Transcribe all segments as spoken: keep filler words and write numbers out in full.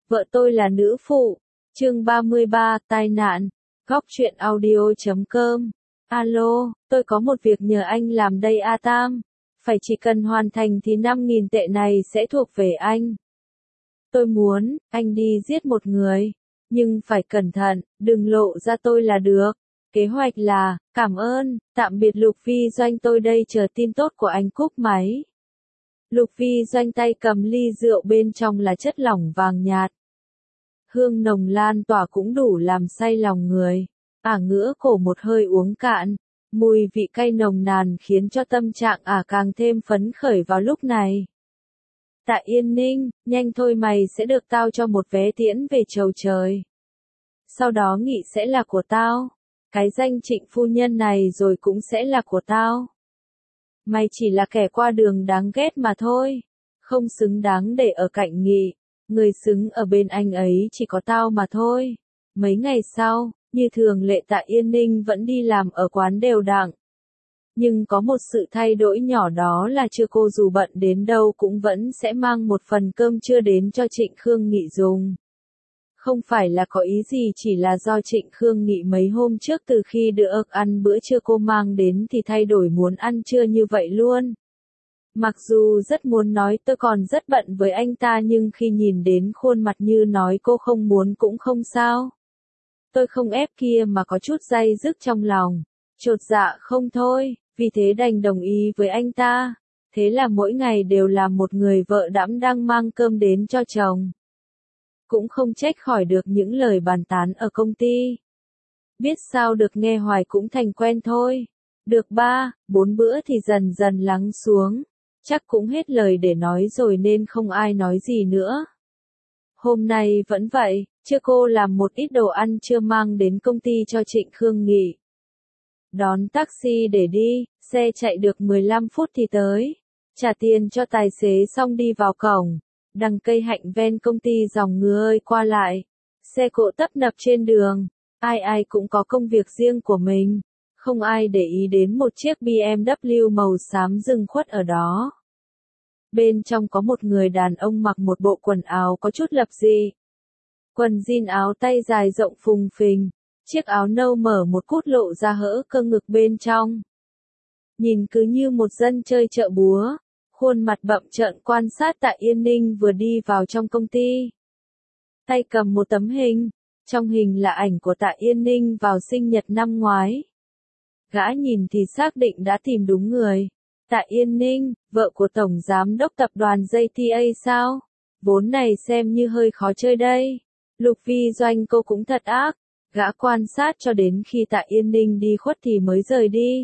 Vợ tôi là nữ phụ. Chương ba mươi ba, tai nạn. Góc truyện audio chấm com. Alo, tôi có một việc nhờ anh làm đây A Tam. Phải chỉ cần hoàn thành thì năm nghìn tệ này sẽ thuộc về anh. Tôi muốn, anh đi giết một người. Nhưng phải cẩn thận, đừng lộ ra tôi là được. Kế hoạch là, cảm ơn, tạm biệt Lục Vi Doanh, tôi đây chờ tin tốt của anh. Cúp máy. Lục Vi Doanh tay cầm ly rượu, bên trong là chất lỏng vàng nhạt. Hương nồng lan tỏa cũng đủ làm say lòng người. Ả ngửa cổ một hơi uống cạn. Mùi vị cay nồng nàn khiến cho tâm trạng Ả càng thêm phấn khởi vào lúc này. Tạ Yên Ninh, nhanh thôi, mày sẽ được tao cho một vé tiễn về chầu trời. Sau đó Nghị sẽ là của tao. Cái danh Trịnh phu nhân này rồi cũng sẽ là của tao. Mày chỉ là kẻ qua đường đáng ghét mà thôi. Không xứng đáng để ở cạnh Nghị. Người xứng ở bên anh ấy chỉ có tao mà thôi. Mấy ngày sau, như thường lệ, Tạ Yên Ninh vẫn đi làm ở quán đều đặn. Nhưng có một sự thay đổi nhỏ, đó là trưa cô dù bận đến đâu cũng vẫn sẽ mang một phần cơm trưa đến cho Trịnh Khương Nghị dùng. Không phải là có ý gì, chỉ là do Trịnh Khương Nghị mấy hôm trước từ khi được ăn bữa trưa cô mang đến thì thay đổi muốn ăn trưa như vậy luôn. Mặc dù rất muốn nói tôi còn rất bận với anh ta, nhưng khi nhìn đến khuôn mặt như nói cô không muốn cũng không sao. Tôi không ép kia mà có chút day dứt trong lòng. Chột dạ không thôi, vì thế đành đồng ý với anh ta. Thế là mỗi ngày đều là một người vợ đảm đang mang cơm đến cho chồng. Cũng không trách khỏi được những lời bàn tán ở công ty. Biết sao được, nghe hoài cũng thành quen thôi. Được ba, bốn bữa thì dần dần lắng xuống. Chắc cũng hết lời để nói rồi nên không ai nói gì nữa. Hôm nay vẫn vậy, trưa cô làm một ít đồ ăn trưa mang đến công ty cho Trịnh Khương Nghị. Đón taxi để đi, xe chạy được mười lăm phút thì tới. Trả tiền cho tài xế xong đi vào cổng. Đằng cây hạnh ven công ty dòng người qua lại. Xe cộ tấp nập trên đường. Ai ai cũng có công việc riêng của mình. Không ai để ý đến một chiếc bê em vê màu xám dừng khuất ở đó. Bên trong có một người đàn ông mặc một bộ quần áo có chút lập dị. Quần jean áo tay dài rộng phùng phình. Chiếc áo nâu mở một cút lộ ra hỡ cơ ngực bên trong. Nhìn cứ như một dân chơi chợ búa. Khuôn mặt bậm trợn quan sát Tạ Yên Ninh vừa đi vào trong công ty. Tay cầm một tấm hình. Trong hình là ảnh của Tạ Yên Ninh vào sinh nhật năm ngoái. Gã nhìn thì xác định đã tìm đúng người. Tạ Yên Ninh, vợ của Tổng Giám đốc Tập đoàn giê tê a sao? Vốn này xem như hơi khó chơi đây. Lục Vi Doanh cô cũng thật ác. Gã quan sát cho đến khi Tạ Yên Ninh đi khuất thì mới rời đi.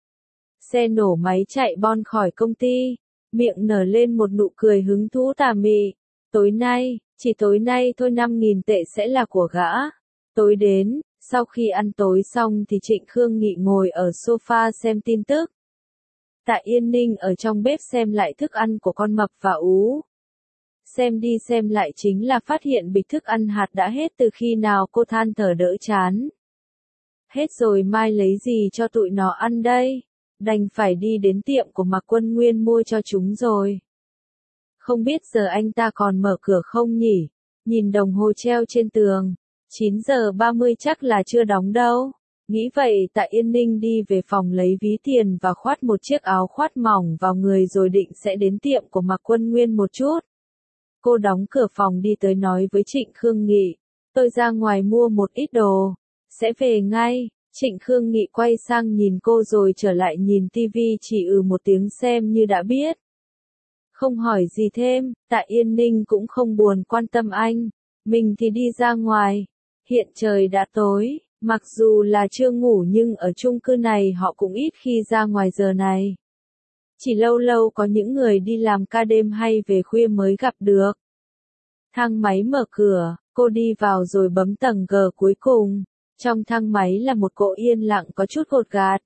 Xe nổ máy chạy bon khỏi công ty. Miệng nở lên một nụ cười hứng thú tà mị. Tối nay, chỉ tối nay thôi, năm nghìn tệ sẽ là của gã. Tối đến, sau khi ăn tối xong thì Trịnh Khương Nghị ngồi ở sofa xem tin tức. Tạ Yên Ninh ở trong bếp xem lại thức ăn của con mập và ú. Xem đi xem lại chính là phát hiện bịch thức ăn hạt đã hết từ khi nào, cô than thở đỡ chán. Hết rồi, mai lấy gì cho tụi nó ăn đây? Đành phải đi đến tiệm của Mạc Quân Nguyên mua cho chúng rồi. Không biết giờ anh ta còn mở cửa không nhỉ? Nhìn đồng hồ treo trên tường. chín giờ ba mươi chắc là chưa đóng đâu. Nghĩ vậy, Tạ Yên Ninh đi về phòng lấy ví tiền và khoác một chiếc áo khoác mỏng vào người rồi định sẽ đến tiệm của Mạc Quân Nguyên một chút. Cô đóng cửa phòng đi tới nói với Trịnh Khương Nghị. Tôi ra ngoài mua một ít đồ. Sẽ về ngay. Trịnh Khương Nghị quay sang nhìn cô rồi trở lại nhìn tivi, chỉ ừ một tiếng xem như đã biết. Không hỏi gì thêm, Tạ Yên Ninh cũng không buồn quan tâm anh. Mình thì đi ra ngoài. Hiện trời đã tối, mặc dù là chưa ngủ nhưng ở chung cư này họ cũng ít khi ra ngoài giờ này. Chỉ lâu lâu có những người đi làm ca đêm hay về khuya mới gặp được. Thang máy mở cửa, cô đi vào rồi bấm tầng G cuối cùng. Trong thang máy là một cỗ yên lặng có chút gột gạt.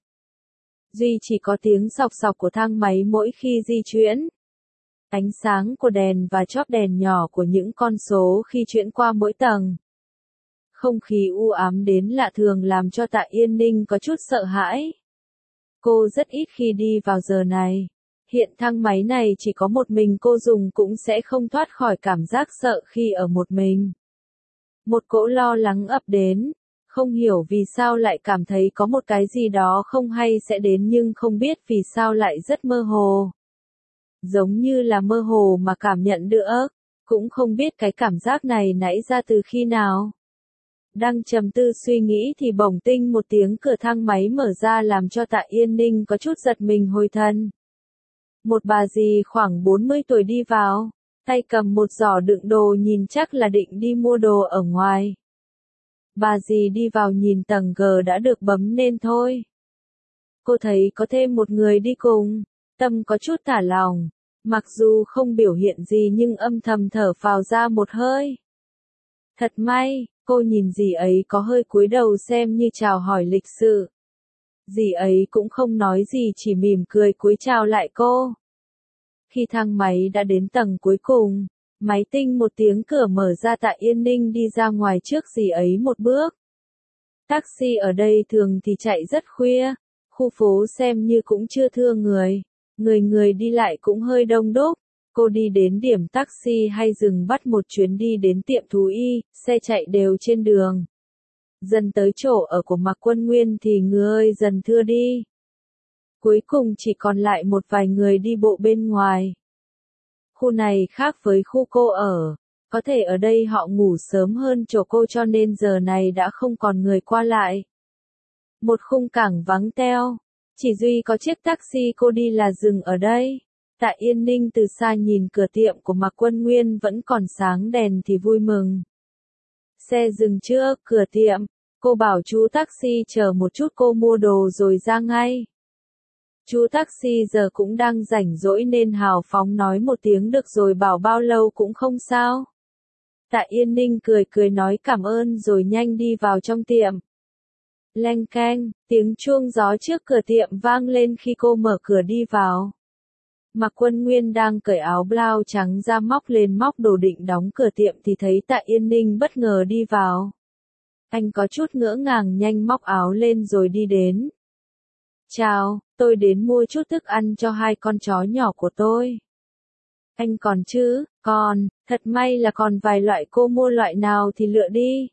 Duy chỉ có tiếng sọc sọc của thang máy mỗi khi di chuyển. Ánh sáng của đèn và chóp đèn nhỏ của những con số khi chuyển qua mỗi tầng. Không khí u ám đến lạ thường làm cho Tạ Yên Ninh có chút sợ hãi. Cô rất ít khi đi vào giờ này. Hiện thang máy này chỉ có một mình cô dùng cũng sẽ không thoát khỏi cảm giác sợ khi ở một mình. Một cỗ lo lắng ập đến, không hiểu vì sao lại cảm thấy có một cái gì đó không hay sẽ đến nhưng không biết vì sao lại rất mơ hồ. Giống như là mơ hồ mà cảm nhận được, cũng không biết cái cảm giác này nãy ra từ khi nào. Đang trầm tư suy nghĩ thì bỗng tinh một tiếng cửa thang máy mở ra làm cho Tạ Yên Ninh có chút giật mình hồi thần. Một bà dì khoảng bốn mươi tuổi đi vào, tay cầm một giỏ đựng đồ nhìn chắc là định đi mua đồ ở ngoài. Bà dì đi vào nhìn tầng G đã được bấm nên thôi. Cô thấy có thêm một người đi cùng, tâm có chút thả lòng, mặc dù không biểu hiện gì nhưng âm thầm thở phào ra một hơi. Thật may, cô nhìn dì ấy có hơi cúi đầu xem như chào hỏi lịch sự. Dì ấy cũng không nói gì chỉ mỉm cười cúi chào lại cô. Khi thang máy đã đến tầng cuối cùng, máy tinh một tiếng cửa mở ra Tạ Yên Ninh đi ra ngoài trước dì ấy một bước. Taxi ở đây thường thì chạy rất khuya, khu phố xem như cũng chưa thưa người, người người đi lại cũng hơi đông đúc. Cô đi đến điểm taxi hay dừng bắt một chuyến đi đến tiệm thú y, xe chạy đều trên đường. Dần tới chỗ ở của Mạc Quân Nguyên thì người dần thưa đi. Cuối cùng chỉ còn lại một vài người đi bộ bên ngoài. Khu này khác với khu cô ở, có thể ở đây họ ngủ sớm hơn chỗ cô cho nên giờ này đã không còn người qua lại. Một khung cảng vắng teo, chỉ duy có chiếc taxi cô đi là dừng ở đây. Tạ Yên Ninh từ xa nhìn cửa tiệm của Mạc Quân Nguyên vẫn còn sáng đèn thì vui mừng. Xe dừng trước cửa tiệm, cô bảo chú taxi chờ một chút cô mua đồ rồi ra ngay. Chú taxi giờ cũng đang rảnh rỗi nên hào phóng nói một tiếng được rồi bảo bao lâu cũng không sao. Tạ Yên Ninh cười cười nói cảm ơn rồi nhanh đi vào trong tiệm. Leng keng, tiếng chuông gió trước cửa tiệm vang lên khi cô mở cửa đi vào. Mạc Quân Nguyên đang cởi áo blau trắng ra móc lên móc đồ định đóng cửa tiệm thì thấy Tạ Yên Ninh bất ngờ đi vào. Anh có chút ngỡ ngàng nhanh móc áo lên rồi đi đến. Chào, tôi đến mua chút thức ăn cho hai con chó nhỏ của tôi. Anh còn chứ, còn, thật may là còn vài loại cô mua loại nào thì lựa đi.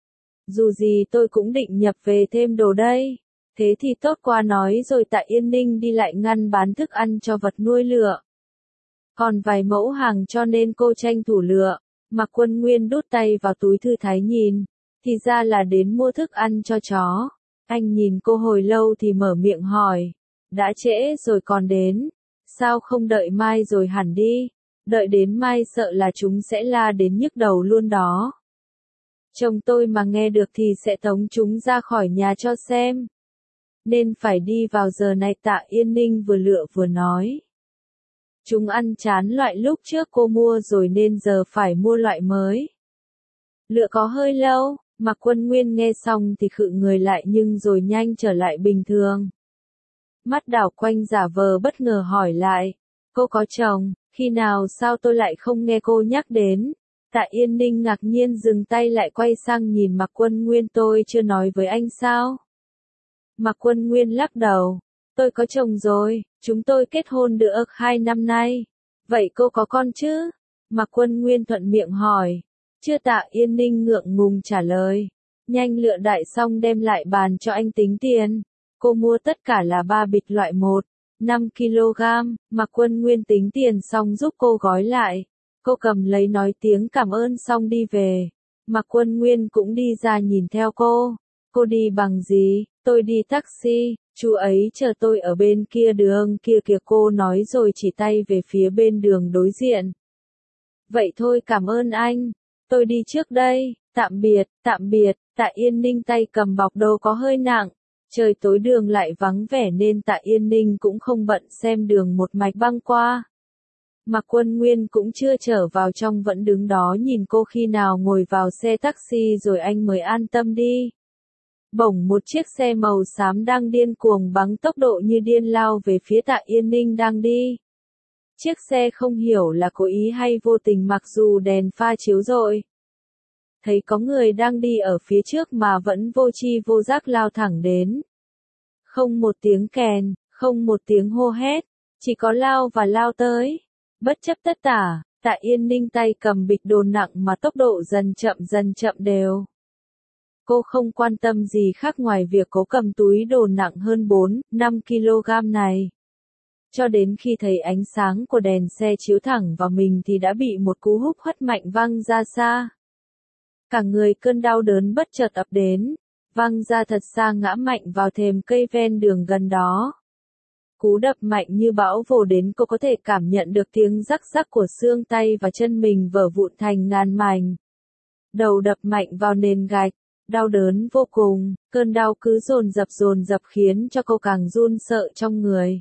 Dù gì tôi cũng định nhập về thêm đồ đây. Thế thì tốt quá nói rồi Tạ Yên Ninh đi lại ngăn bán thức ăn cho vật nuôi lựa. Còn vài mẫu hàng cho nên cô tranh thủ lựa. Mạc Quân Nguyên đút tay vào túi thư thái nhìn. Thì ra là đến mua thức ăn cho chó. Anh nhìn cô hồi lâu thì mở miệng hỏi. Đã trễ rồi còn đến. Sao không đợi mai rồi hẳn đi. Đợi đến mai sợ là chúng sẽ la đến nhức đầu luôn đó. Chồng tôi mà nghe được thì sẽ tống chúng ra khỏi nhà cho xem. Nên phải đi vào giờ này Tạ Yên Ninh vừa lựa vừa nói. Chúng ăn chán loại lúc trước cô mua rồi nên giờ phải mua loại mới. Lựa có hơi lâu, Mạc Quân Nguyên nghe xong thì khựng người lại nhưng rồi nhanh trở lại bình thường. Mắt đảo quanh giả vờ bất ngờ hỏi lại. Cô có chồng, khi nào sao tôi lại không nghe cô nhắc đến. Tạ Yên Ninh ngạc nhiên dừng tay lại quay sang nhìn Mạc Quân Nguyên tôi chưa nói với anh sao. Mạc Quân Nguyên lắc đầu. Tôi có chồng rồi, chúng tôi kết hôn được hai năm nay. Vậy cô có con chứ? Mạc Quân Nguyên thuận miệng hỏi. Chưa Tạ Yên Ninh ngượng ngùng trả lời. Nhanh lựa đại xong đem lại bàn cho anh tính tiền. Cô mua tất cả là ba bịch loại một, năm ki lô gam. Mạc Quân Nguyên tính tiền xong giúp cô gói lại. Cô cầm lấy nói tiếng cảm ơn xong đi về. Mạc Quân Nguyên cũng đi ra nhìn theo cô. Cô đi bằng gì? Tôi đi taxi, chú ấy chờ tôi ở bên kia đường kia kìa cô nói rồi chỉ tay về phía bên đường đối diện. Vậy thôi cảm ơn anh, tôi đi trước đây, tạm biệt, tạm biệt, Tạ Yên Ninh tay cầm bọc đồ có hơi nặng. Trời tối đường lại vắng vẻ nên Tạ Yên Ninh cũng không bận xem đường một mạch băng qua. Mạc Quân Nguyên cũng chưa trở vào trong vẫn đứng đó nhìn cô khi nào ngồi vào xe taxi rồi anh mới an tâm đi. Bỗng một chiếc xe màu xám đang điên cuồng bắn tốc độ như điên lao về phía Tạ Yên Ninh đang đi. Chiếc xe không hiểu là cố ý hay vô tình mặc dù đèn pha chiếu rọi. Thấy có người đang đi ở phía trước mà vẫn vô tri vô giác lao thẳng đến. Không một tiếng kèn, không một tiếng hô hét, Chỉ có lao và lao tới. Bất chấp tất tả, Tạ Yên Ninh tay cầm bịch đồ nặng mà tốc độ dần chậm dần chậm đều. Cô không quan tâm gì khác ngoài việc cố cầm túi đồ nặng hơn bốn, năm ki lô gam này. Cho đến khi thấy ánh sáng của đèn xe chiếu thẳng vào mình thì đã bị một cú húc hất mạnh văng ra xa. Cả người cơn đau đớn bất chợt ập đến, văng ra thật xa ngã mạnh vào thềm cây ven đường gần đó. Cú đập mạnh như bão vồ đến, cô có thể cảm nhận được tiếng rắc rắc của xương tay và chân mình vỡ vụn thành ngàn mảnh. Đầu đập mạnh vào nền gạch, đau đớn vô cùng, cơn đau cứ dồn dập dồn dập khiến cho cô càng run sợ trong người.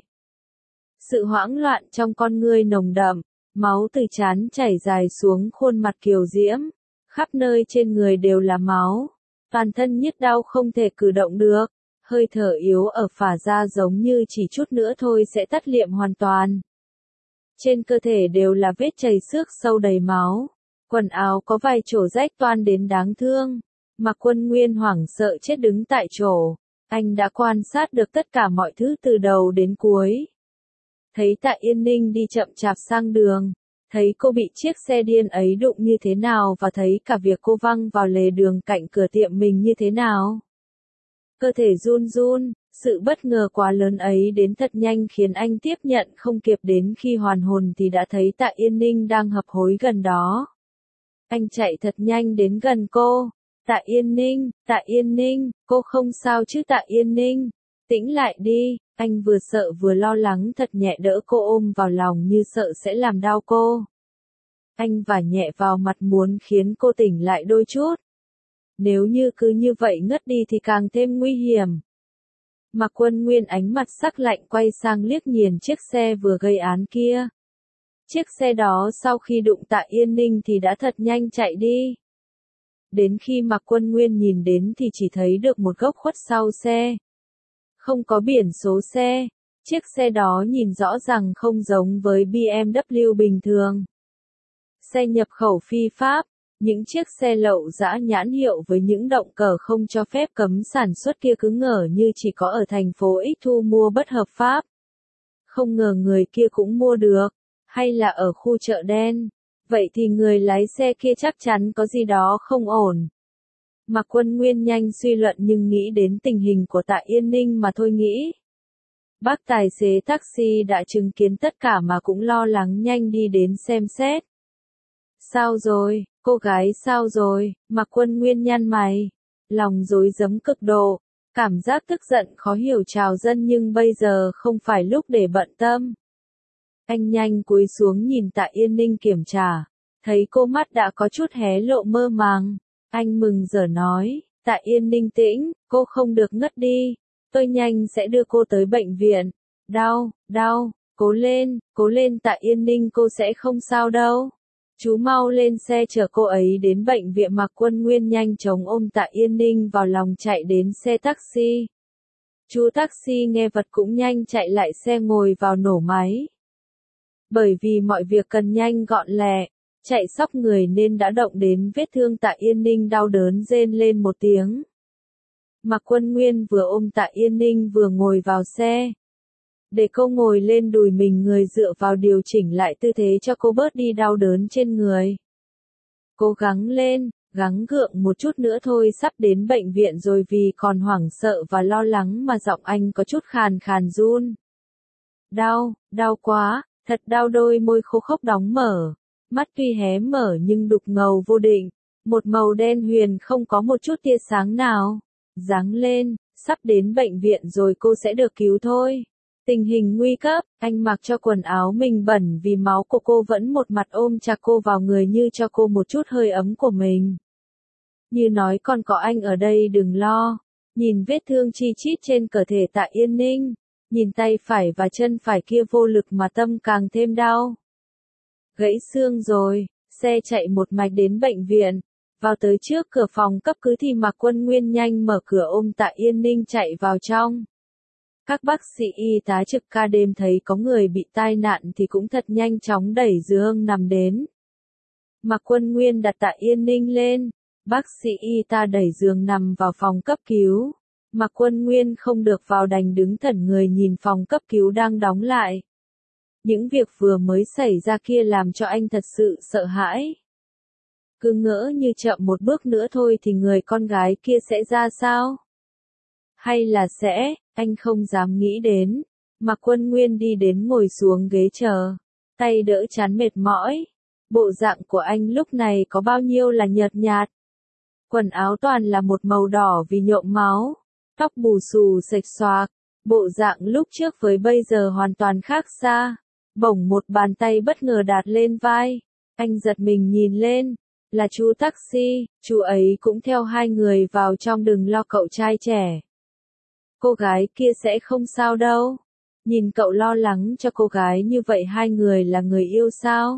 Sự hoảng loạn trong con ngươi nồng đậm, máu từ trán chảy dài xuống khuôn mặt kiều diễm, khắp nơi trên người đều là máu, toàn thân nhức đau không thể cử động được, hơi thở yếu ở phả ra giống như chỉ chút nữa thôi sẽ tắt liệm hoàn toàn. Trên cơ thể đều là vết chảy xước sâu đầy máu, quần áo có vài chỗ rách toang đến đáng thương. Mạc Quân Nguyên hoảng sợ chết đứng tại chỗ, anh đã quan sát được tất cả mọi thứ từ đầu đến cuối. Thấy Tạ Yên Ninh đi chậm chạp sang đường, thấy cô bị chiếc xe điên ấy đụng như thế nào và thấy cả việc cô văng vào lề đường cạnh cửa tiệm mình như thế nào. Cơ thể run run, sự bất ngờ quá lớn ấy đến thật nhanh khiến anh tiếp nhận không kịp, đến khi hoàn hồn thì đã thấy Tạ Yên Ninh đang hấp hối gần đó. Anh chạy thật nhanh đến gần cô. Tạ Yên Ninh, Tạ Yên Ninh, cô không sao chứ Tạ Yên Ninh, tĩnh lại đi, anh vừa sợ vừa lo lắng thật nhẹ đỡ cô ôm vào lòng như sợ sẽ làm đau cô. Anh vả nhẹ vào mặt muốn khiến cô tỉnh lại đôi chút. Nếu như cứ như vậy ngất đi thì càng thêm nguy hiểm. Mạc Quân Nguyên ánh mặt sắc lạnh quay sang liếc nhìn chiếc xe vừa gây án kia. Chiếc xe đó sau khi đụng Tạ Yên Ninh thì đã thật nhanh chạy đi. Đến khi Mạc Quân Nguyên nhìn đến thì chỉ thấy được một góc khuất sau xe. Không có biển số xe, chiếc xe đó nhìn rõ ràng không giống với bê em vê bình thường. Xe nhập khẩu phi pháp, những chiếc xe lậu dã nhãn hiệu với những động cơ không cho phép cấm sản xuất kia cứ ngỡ như chỉ có ở thành phố X thu mua bất hợp pháp. Không ngờ người kia cũng mua được, hay là ở khu chợ đen. Vậy thì người lái xe kia chắc chắn có gì đó không ổn. Mạc Quân Nguyên nhanh suy luận nhưng nghĩ đến tình hình của Tạ Yên Ninh mà thôi nghĩ. Bác tài xế taxi đã chứng kiến tất cả mà cũng lo lắng nhanh đi đến xem xét. Sao rồi, cô gái sao rồi, Mạc Quân Nguyên nhăn mày. Lòng rối rắm cực độ, cảm giác tức giận khó hiểu trào dâng nhưng bây giờ không phải lúc để bận tâm. Anh nhanh cúi xuống nhìn Tạ Yên Ninh kiểm tra, thấy cô mắt đã có chút hé lộ mơ màng. Anh mừng rỡ nói, Tạ Yên Ninh tĩnh, cô không được ngất đi, tôi nhanh sẽ đưa cô tới bệnh viện. Đau, đau, cố lên, cố lên Tạ Yên Ninh, cô sẽ không sao đâu. Chú mau lên xe chở cô ấy đến bệnh viện. Mạc Quân Nguyên nhanh chóng ôm Tạ Yên Ninh vào lòng chạy đến xe taxi. Chú taxi nghe vật cũng nhanh chạy lại xe ngồi vào nổ máy. Bởi vì mọi việc cần nhanh gọn lẹ, chạy sóc người nên đã động đến vết thương Tạ Yên Ninh đau đớn rên lên một tiếng. Mạc Quân Nguyên vừa ôm Tạ Yên Ninh vừa ngồi vào xe. Để cô ngồi lên đùi mình, người dựa vào điều chỉnh lại tư thế cho cô bớt đi đau đớn trên người. Cố gắng lên, gắng gượng một chút nữa thôi, sắp đến bệnh viện rồi. Vì còn hoảng sợ và lo lắng mà giọng anh có chút khàn khàn run. Đau, đau quá, thật đau. Đôi môi khô khốc đóng mở, mắt tuy hé mở nhưng đục ngầu vô định, một màu đen huyền không có một chút tia sáng nào. Ráng lên, sắp đến bệnh viện rồi, cô sẽ được cứu thôi. Tình hình nguy cấp, anh mặc cho quần áo mình bẩn vì máu của cô, vẫn một mặt ôm chặt cô vào người như cho cô một chút hơi ấm của mình. Như nói còn có anh ở đây, đừng lo. Nhìn vết thương chi chít trên cơ thể Tạ Yên Ninh, nhìn tay phải và chân phải kia vô lực mà tâm càng thêm đau. Gãy xương rồi, xe chạy một mạch đến bệnh viện. Vào tới trước cửa phòng cấp cứu thì Mạc Quân Nguyên nhanh mở cửa ôm Tạ Yên Ninh chạy vào trong. Các bác sĩ y tá trực ca đêm thấy có người bị tai nạn thì cũng thật nhanh chóng đẩy giường nằm đến. Mạc Quân Nguyên đặt Tạ Yên Ninh lên, bác sĩ y tá đẩy giường nằm vào phòng cấp cứu. Mạc Quân Nguyên không được vào đành đứng thẫn người nhìn phòng cấp cứu đang đóng lại. Những việc vừa mới xảy ra kia làm cho anh thật sự sợ hãi. Cứ ngỡ như chậm một bước nữa thôi thì người con gái kia sẽ ra sao? Hay là sẽ, anh không dám nghĩ đến. Mạc Quân Nguyên đi đến ngồi xuống ghế chờ, tay đỡ chán mệt mỏi. Bộ dạng của anh lúc này có bao nhiêu là nhợt nhạt. Quần áo toàn là một màu đỏ vì nhộm máu, tóc bù xù xệch xoạc, bộ dạng lúc trước với bây giờ hoàn toàn khác xa. Bỗng một bàn tay bất ngờ đặt lên vai, anh giật mình nhìn lên, là chú taxi, chú ấy cũng theo hai người vào trong, đừng lo cậu trai trẻ. Cô gái kia sẽ không sao đâu. Nhìn cậu lo lắng cho cô gái như vậy, hai người là người yêu sao?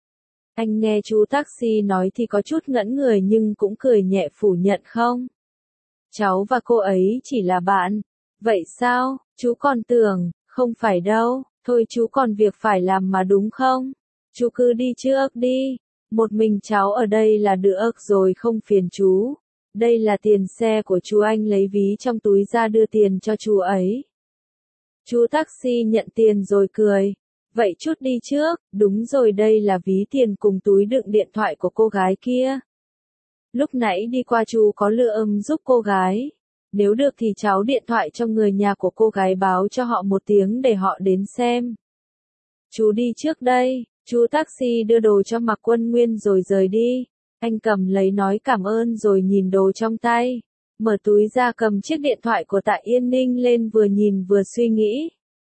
Anh nghe chú taxi nói thì có chút ngẩn người nhưng cũng cười nhẹ phủ nhận không. Cháu và cô ấy chỉ là bạn. Vậy sao, chú còn tưởng, không phải đâu, thôi chú còn việc phải làm mà đúng không? Chú cứ đi trước đi, một mình cháu ở đây là được rồi, không phiền chú. Đây là tiền xe của chú, anh lấy ví trong túi ra đưa tiền cho chú ấy. Chú taxi nhận tiền rồi cười. Vậy chút đi trước, đúng rồi, đây là ví tiền cùng túi đựng điện thoại của cô gái kia. Lúc nãy đi qua chú có lựa âm giúp cô gái. Nếu được thì cháu điện thoại cho người nhà của cô gái báo cho họ một tiếng để họ đến xem. Chú đi trước đây, chú taxi đưa đồ cho Mạc Quân Nguyên rồi rời đi. Anh cầm lấy nói cảm ơn rồi nhìn đồ trong tay. Mở túi ra cầm chiếc điện thoại của Tạ Yên Ninh lên, vừa nhìn vừa suy nghĩ.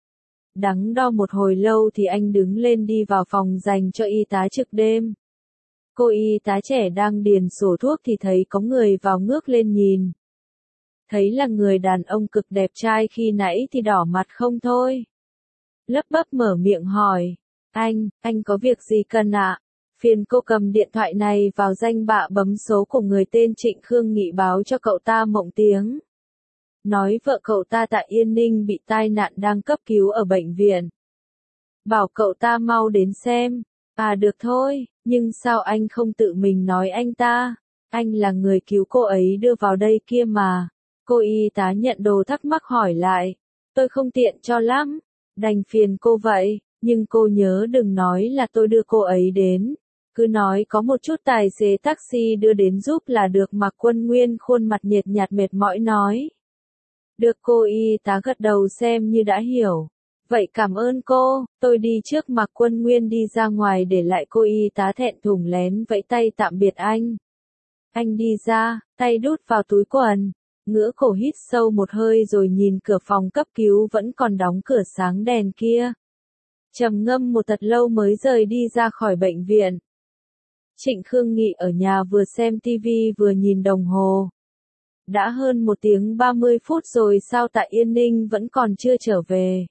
Đắn đo một hồi lâu thì anh đứng lên đi vào phòng dành cho y tá trực đêm. Cô y tá trẻ đang điền sổ thuốc thì thấy có người vào, ngước lên nhìn. Thấy là người đàn ông cực đẹp trai khi nãy thì đỏ mặt không thôi. Lấp bấp mở miệng hỏi, anh, anh có việc gì cần ạ? Phiền cô cầm điện thoại này vào danh bạ bấm số của người tên Trịnh Khương Nghị báo cho cậu ta Mộng Tiếng. Nói vợ cậu ta Tạ Yên Ninh bị tai nạn đang cấp cứu ở bệnh viện. Bảo cậu ta mau đến xem. À được thôi, nhưng sao anh không tự mình nói anh ta? Anh là người cứu cô ấy đưa vào đây kia mà. Cô y tá nhận đồ thắc mắc hỏi lại. Tôi không tiện cho lắm. Đành phiền cô vậy, nhưng cô nhớ đừng nói là tôi đưa cô ấy đến. Cứ nói có một chút tài xế taxi đưa đến giúp là được. Mạc Quân Nguyên khuôn mặt nhợt nhạt mệt mỏi nói. Được, cô y tá gật đầu xem như đã hiểu. Vậy cảm ơn cô, tôi đi trước. Mạc Quân Nguyên đi ra ngoài để lại cô y tá thẹn thùng lén vẫy tay tạm biệt anh. Anh đi ra, tay đút vào túi quần, ngửa cổ hít sâu một hơi rồi nhìn cửa phòng cấp cứu vẫn còn đóng cửa sáng đèn kia. Trầm ngâm một thật lâu mới rời đi ra khỏi bệnh viện. Trịnh Khương Nghị ở nhà vừa xem tivi vừa nhìn đồng hồ. Đã hơn một tiếng ba mươi phút rồi sao Tạ Yên Ninh vẫn còn chưa trở về.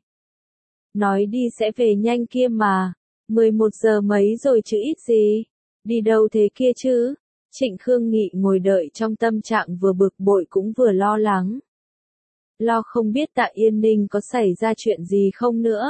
Nói đi sẽ về nhanh kia mà. mười một giờ mấy rồi chứ ít gì. Đi đâu thế kia chứ? Trịnh Khương Nghị ngồi đợi trong tâm trạng vừa bực bội cũng vừa lo lắng. Lo không biết Tạ Yên Ninh có xảy ra chuyện gì không nữa.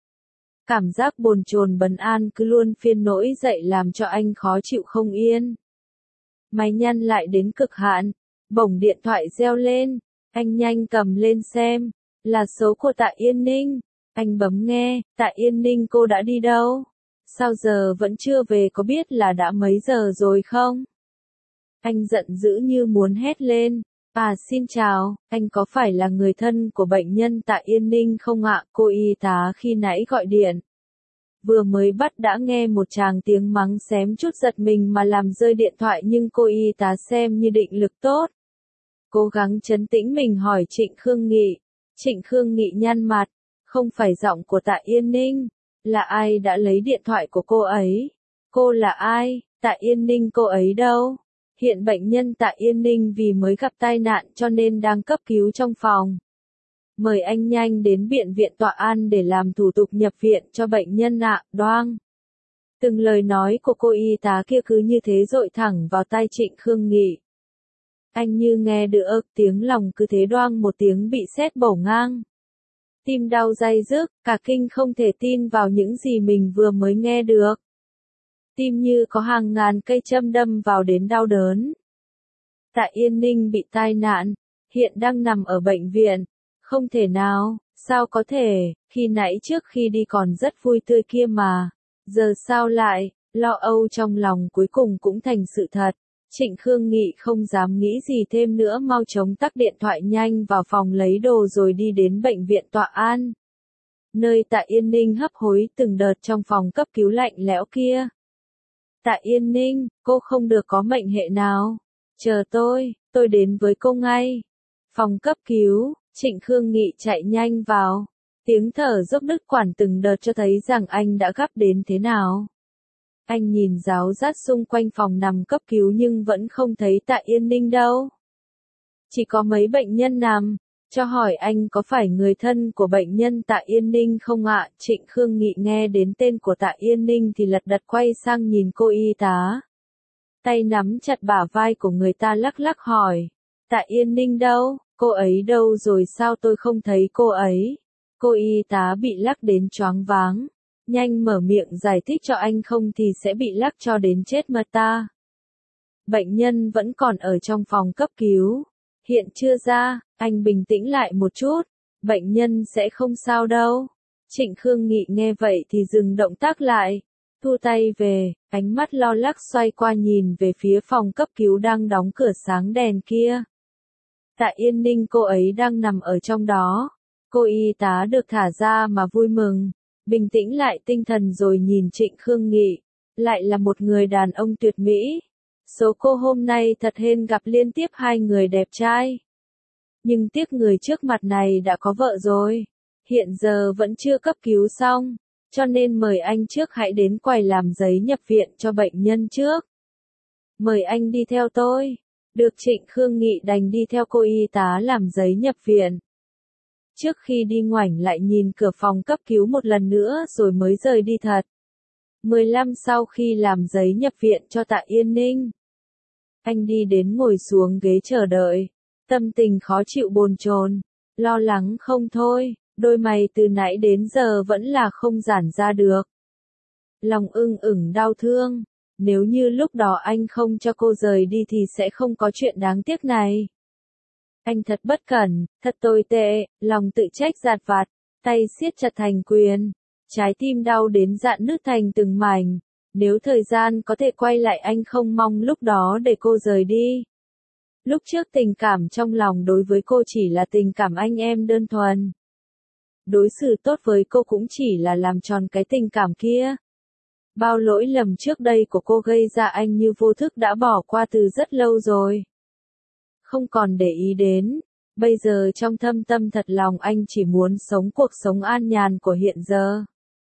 Cảm giác bồn chồn bất an cứ luôn phiên nổi dậy làm cho anh khó chịu không yên. Máy nhăn lại đến cực hạn. Bỗng điện thoại reo lên. Anh nhanh cầm lên xem. Là số của Tạ Yên Ninh. Anh bấm nghe. Tạ Yên Ninh cô đã đi đâu? Sao giờ vẫn chưa về, có biết là đã mấy giờ rồi không? Anh giận dữ như muốn hét lên. À xin chào, anh có phải là người thân của bệnh nhân Tạ Yên Ninh không ạ? Cô y tá khi nãy gọi điện. Vừa mới bắt đã nghe một tràng tiếng mắng xém chút giật mình mà làm rơi điện thoại, nhưng cô y tá xem như định lực tốt. Cố gắng trấn tĩnh mình hỏi Trịnh Khương Nghị. Trịnh Khương Nghị nhăn mặt. Không phải giọng của Tạ Yên Ninh. Là ai đã lấy điện thoại của cô ấy? Cô là ai? Tạ Yên Ninh cô ấy đâu? Hiện bệnh nhân Tạ Yên Ninh vì mới gặp tai nạn cho nên đang cấp cứu trong phòng. Mời anh nhanh đến bệnh viện Tọa An để làm thủ tục nhập viện cho bệnh nhân ạ. Đoang. Từng lời nói của cô y tá kia cứ như thế dội thẳng vào tai Trịnh Khương Nghị. Anh như nghe được tiếng lòng cứ thế đoang một tiếng bị sét bổ ngang. Tim đau day dứt, cả kinh không thể tin vào những gì mình vừa mới nghe được. Tim như có hàng ngàn cây châm đâm vào đến đau đớn. Tạ Yên Ninh bị tai nạn, hiện đang nằm ở bệnh viện. Không thể nào, Sao có thể, khi nãy trước khi đi còn rất vui tươi kia mà. Giờ sao lại, lo âu trong lòng cuối cùng cũng thành sự thật. Trịnh Khương Nghị không dám nghĩ gì thêm nữa, mau chóng tắt điện thoại nhanh vào phòng lấy đồ rồi đi đến bệnh viện Tọa An. Nơi Tạ Yên Ninh hấp hối từng đợt trong phòng cấp cứu lạnh lẽo kia. Tạ Yên Ninh, cô không được có mệnh hệ nào. Chờ tôi, tôi đến với cô ngay. Phòng cấp cứu, Trịnh Khương Nghị chạy nhanh vào. Tiếng thở dốc đứt quãng từng đợt cho thấy rằng anh đã gấp đến thế nào. Anh nhìn ráo rát xung quanh phòng nằm cấp cứu nhưng vẫn không thấy Tạ Yên Ninh đâu. Chỉ có mấy bệnh nhân nằm. Cho hỏi anh có phải người thân của bệnh nhân Tạ Yên Ninh không ạ? Trịnh Khương Nghị nghe đến tên của Tạ Yên Ninh thì lật đật quay sang nhìn cô y tá. Tay nắm chặt bả vai của người ta lắc lắc hỏi. Tạ Yên Ninh đâu? Cô ấy đâu rồi, sao tôi không thấy cô ấy? Cô y tá bị lắc đến choáng váng. Nhanh mở miệng giải thích cho anh không thì sẽ bị lắc cho đến chết mất ta. Bệnh nhân vẫn còn ở trong phòng cấp cứu. Hiện chưa ra, anh bình tĩnh lại một chút. Bệnh nhân sẽ không sao đâu. Trịnh Khương Nghị nghe vậy thì dừng động tác lại. Thu tay về, ánh mắt lo lắng xoay qua nhìn về phía phòng cấp cứu đang đóng cửa sáng đèn kia. Tạ Yên Ninh cô ấy đang nằm ở trong đó. Cô y tá được thả ra mà vui mừng. Bình tĩnh lại tinh thần rồi nhìn Trịnh Khương Nghị. Lại là một người đàn ông tuyệt mỹ. Số cô hôm nay thật hên gặp liên tiếp hai người đẹp trai. Nhưng tiếc người trước mặt này đã có vợ rồi. Hiện giờ vẫn chưa cấp cứu xong. Cho nên mời anh trước hãy đến quầy làm giấy nhập viện cho bệnh nhân trước. Mời anh đi theo tôi. Được, Trịnh Khương Nghị đành đi theo cô y tá làm giấy nhập viện. Trước khi đi ngoảnh lại nhìn cửa phòng cấp cứu một lần nữa rồi mới rời đi thật. mười lăm sau khi làm giấy nhập viện cho Tạ Yên Ninh. Anh đi đến ngồi xuống ghế chờ đợi. Tâm tình khó chịu bồn chồn, lo lắng không thôi, đôi mày từ nãy đến giờ vẫn là không giãn ra được. Lòng ưng ửng đau thương, nếu như lúc đó anh không cho cô rời đi thì sẽ không có chuyện đáng tiếc này. Anh thật bất cẩn, thật tồi tệ, lòng tự trách dạt vặt, tay siết chặt thành quyền, trái tim đau đến rạn nứt thành từng mảnh. Nếu thời gian có thể quay lại anh không mong lúc đó để cô rời đi. Lúc trước tình cảm trong lòng đối với cô chỉ là tình cảm anh em đơn thuần. Đối xử tốt với cô cũng chỉ là làm tròn cái tình cảm kia. Bao lỗi lầm trước đây của cô gây ra anh như vô thức đã bỏ qua từ rất lâu rồi. Không còn để ý đến. Bây giờ trong thâm tâm thật lòng anh chỉ muốn sống cuộc sống an nhàn của hiện giờ.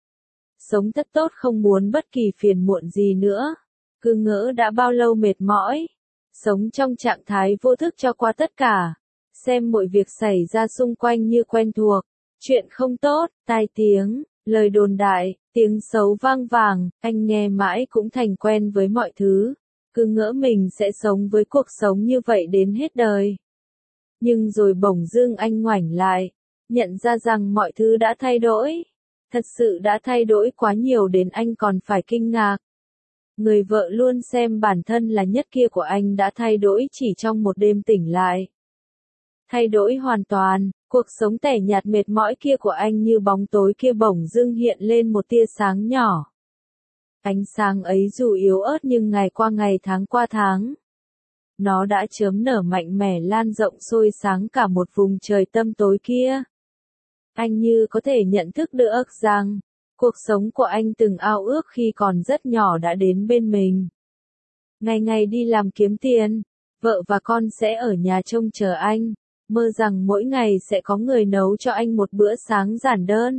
Sống thật tốt, không muốn bất kỳ phiền muộn gì nữa. Cứ ngỡ đã bao lâu mệt mỏi. Sống trong trạng thái vô thức cho qua tất cả. Xem mọi việc xảy ra xung quanh như quen thuộc. Chuyện không tốt, tai tiếng, lời đồn đại, tiếng xấu vang vàng, anh nghe mãi cũng thành quen với mọi thứ. Cứ ngỡ mình sẽ sống với cuộc sống như vậy đến hết đời. Nhưng rồi bỗng dưng anh ngoảnh lại, nhận ra rằng mọi thứ đã thay đổi. Thật sự đã thay đổi quá nhiều đến anh còn phải kinh ngạc. Người vợ luôn xem bản thân là nhất kia của anh đã thay đổi chỉ trong một đêm tỉnh lại. Thay đổi hoàn toàn, cuộc sống tẻ nhạt mệt mỏi kia của anh như bóng tối kia bỗng dưng hiện lên một tia sáng nhỏ. Ánh sáng ấy dù yếu ớt nhưng ngày qua ngày tháng qua tháng. Nó đã chớm nở mạnh mẽ lan rộng soi sáng cả một vùng trời tăm tối kia. Anh như có thể nhận thức được rằng, cuộc sống của anh từng ao ước khi còn rất nhỏ đã đến bên mình. Ngày ngày đi làm kiếm tiền, vợ và con sẽ ở nhà trông chờ anh, mơ rằng mỗi ngày sẽ có người nấu cho anh một bữa sáng giản đơn.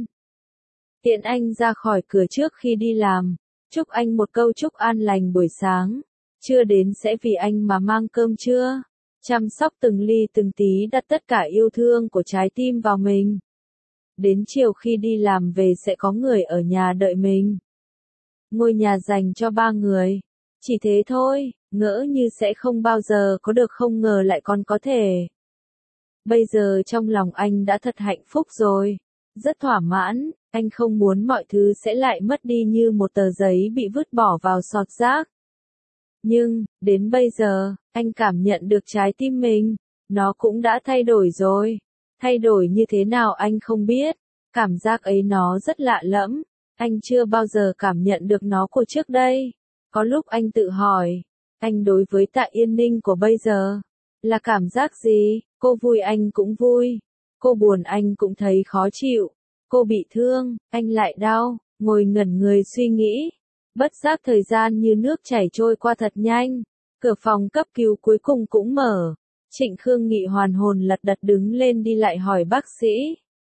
Tiện anh ra khỏi cửa trước khi đi làm, chúc anh một câu chúc an lành buổi sáng, chưa đến sẽ vì anh mà mang cơm trưa, chăm sóc từng ly từng tí đặt tất cả yêu thương của trái tim vào mình. Đến chiều khi đi làm về sẽ có người ở nhà đợi mình. Ngôi nhà dành cho ba người. Chỉ thế thôi, ngỡ như sẽ không bao giờ có được, không ngờ lại còn có thể. Bây giờ trong lòng anh đã thật hạnh phúc rồi. Rất thỏa mãn, anh không muốn mọi thứ sẽ lại mất đi như một tờ giấy bị vứt bỏ vào sọt rác. Nhưng, đến bây giờ, anh cảm nhận được trái tim mình, nó cũng đã thay đổi rồi. Thay đổi như thế nào anh không biết, cảm giác ấy nó rất lạ lẫm, anh chưa bao giờ cảm nhận được nó của trước đây. Có lúc anh tự hỏi, anh đối với Tạ Yên Ninh của bây giờ, là cảm giác gì? Cô vui anh cũng vui, cô buồn anh cũng thấy khó chịu, cô bị thương, anh lại đau, ngồi ngẩn người suy nghĩ. Bất giác thời gian như nước chảy trôi qua thật nhanh, cửa phòng cấp cứu cuối cùng cũng mở. Trịnh Khương Nghị hoàn hồn lật đật đứng lên đi lại hỏi bác sĩ.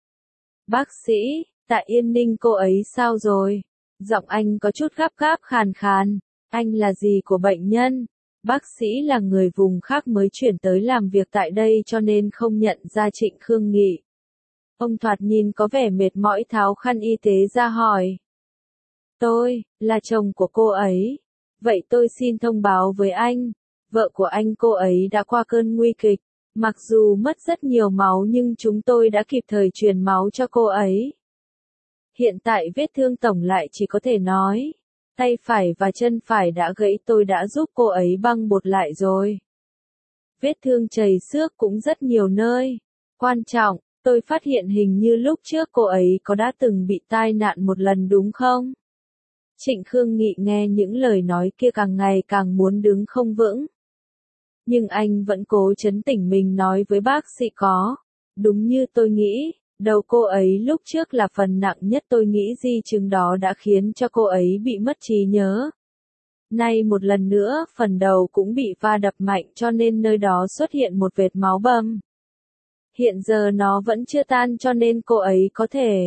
Bác sĩ, Tạ Yên Ninh cô ấy sao rồi? Giọng anh có chút gấp gáp khàn khàn. Anh là gì của bệnh nhân? Bác sĩ là người vùng khác mới chuyển tới làm việc tại đây cho nên không nhận ra Trịnh Khương Nghị. Ông thoạt nhìn có vẻ mệt mỏi tháo khăn y tế ra hỏi. Tôi, là chồng của cô ấy. Vậy tôi xin thông báo với anh. Vợ của anh cô ấy đã qua cơn nguy kịch. Mặc dù mất rất nhiều máu nhưng chúng tôi đã kịp thời truyền máu cho cô ấy. Hiện tại vết thương tổng lại chỉ có thể nói. Tay phải và chân phải đã gãy tôi đã giúp cô ấy băng bột lại rồi. Vết thương chảy xước cũng rất nhiều nơi. Quan trọng, tôi phát hiện hình như lúc trước cô ấy có đã từng bị tai nạn một lần đúng không? Trịnh Khương Nghị nghe những lời nói kia càng ngày càng muốn đứng không vững. Nhưng anh vẫn cố trấn tĩnh mình nói với bác sĩ có. Đúng như tôi nghĩ, đầu cô ấy lúc trước là phần nặng nhất, tôi nghĩ di chứng đó đã khiến cho cô ấy bị mất trí nhớ. Nay một lần nữa phần đầu cũng bị va đập mạnh cho nên nơi đó xuất hiện một vệt máu bầm. Hiện giờ nó vẫn chưa tan cho nên cô ấy có thể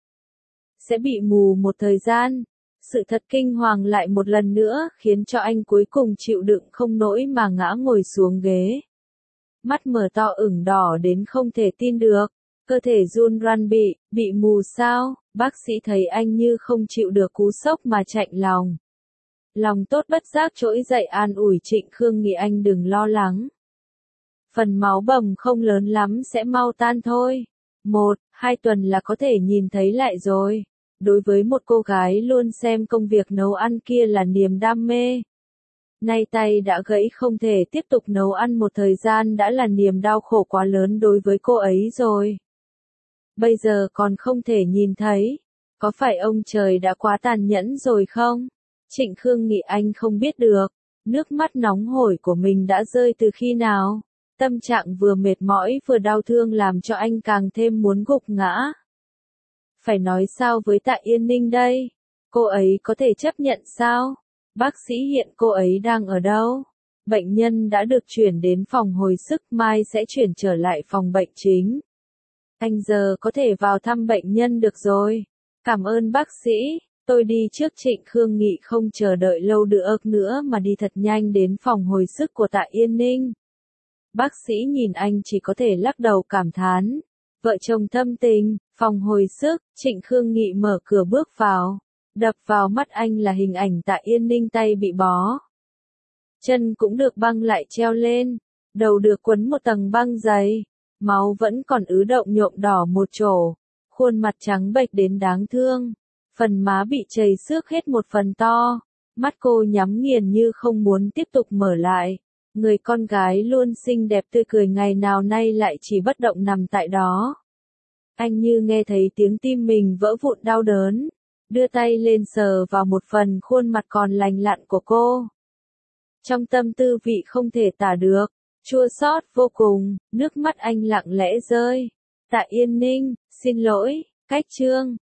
sẽ bị mù một thời gian. Sự thật kinh hoàng lại một lần nữa khiến cho anh cuối cùng chịu đựng không nổi mà ngã ngồi xuống ghế. Mắt mở to ửng đỏ đến không thể tin được, cơ thể run run bị, bị mù sao? Bác sĩ thấy anh như không chịu được cú sốc mà chạnh lòng. Lòng tốt bất giác trỗi dậy an ủi Trịnh Khương Nghị anh đừng lo lắng. Phần máu bầm không lớn lắm sẽ mau tan thôi. Một, hai tuần là có thể nhìn thấy lại rồi. Đối với một cô gái luôn xem công việc nấu ăn kia là niềm đam mê. Nay tay đã gãy không thể tiếp tục nấu ăn một thời gian đã là niềm đau khổ quá lớn đối với cô ấy rồi. Bây giờ còn không thể nhìn thấy. Có phải ông trời đã quá tàn nhẫn rồi không? Trịnh Khương Nghị anh không biết được. Nước mắt nóng hổi của mình đã rơi từ khi nào? Tâm trạng vừa mệt mỏi vừa đau thương làm cho anh càng thêm muốn gục ngã. Phải nói sao với Tạ Yên Ninh đây? Cô ấy có thể chấp nhận sao? Bác sĩ hiện cô ấy đang ở đâu? Bệnh nhân đã được chuyển đến phòng hồi sức, mai sẽ chuyển trở lại phòng bệnh chính. Anh giờ có thể vào thăm bệnh nhân được rồi. Cảm ơn bác sĩ, tôi đi trước. Trịnh Khương Nghị không chờ đợi lâu được nữa mà đi thật nhanh đến phòng hồi sức của Tạ Yên Ninh. Bác sĩ nhìn anh chỉ có thể lắc đầu cảm thán. Vợ chồng thâm tình, phòng hồi sức, Trịnh Khương Nghị mở cửa bước vào. Đập vào mắt anh là hình ảnh Tạ Yên Ninh tay bị bó. Chân cũng được băng lại treo lên, đầu được quấn một tầng băng dày, máu vẫn còn ứ động nhuộm đỏ một chỗ, khuôn mặt trắng bệch đến đáng thương, phần má bị chảy xước hết một phần to, mắt cô nhắm nghiền như không muốn tiếp tục mở lại. Người con gái luôn xinh đẹp tươi cười ngày nào nay lại chỉ bất động nằm tại đó. Anh như nghe thấy tiếng tim mình vỡ vụn đau đớn, đưa tay lên sờ vào một phần khuôn mặt còn lành lặn của cô. Trong tâm tư vị không thể tả được, chua xót vô cùng, nước mắt anh lặng lẽ rơi. Tạ Yên Ninh, xin lỗi, cách chương.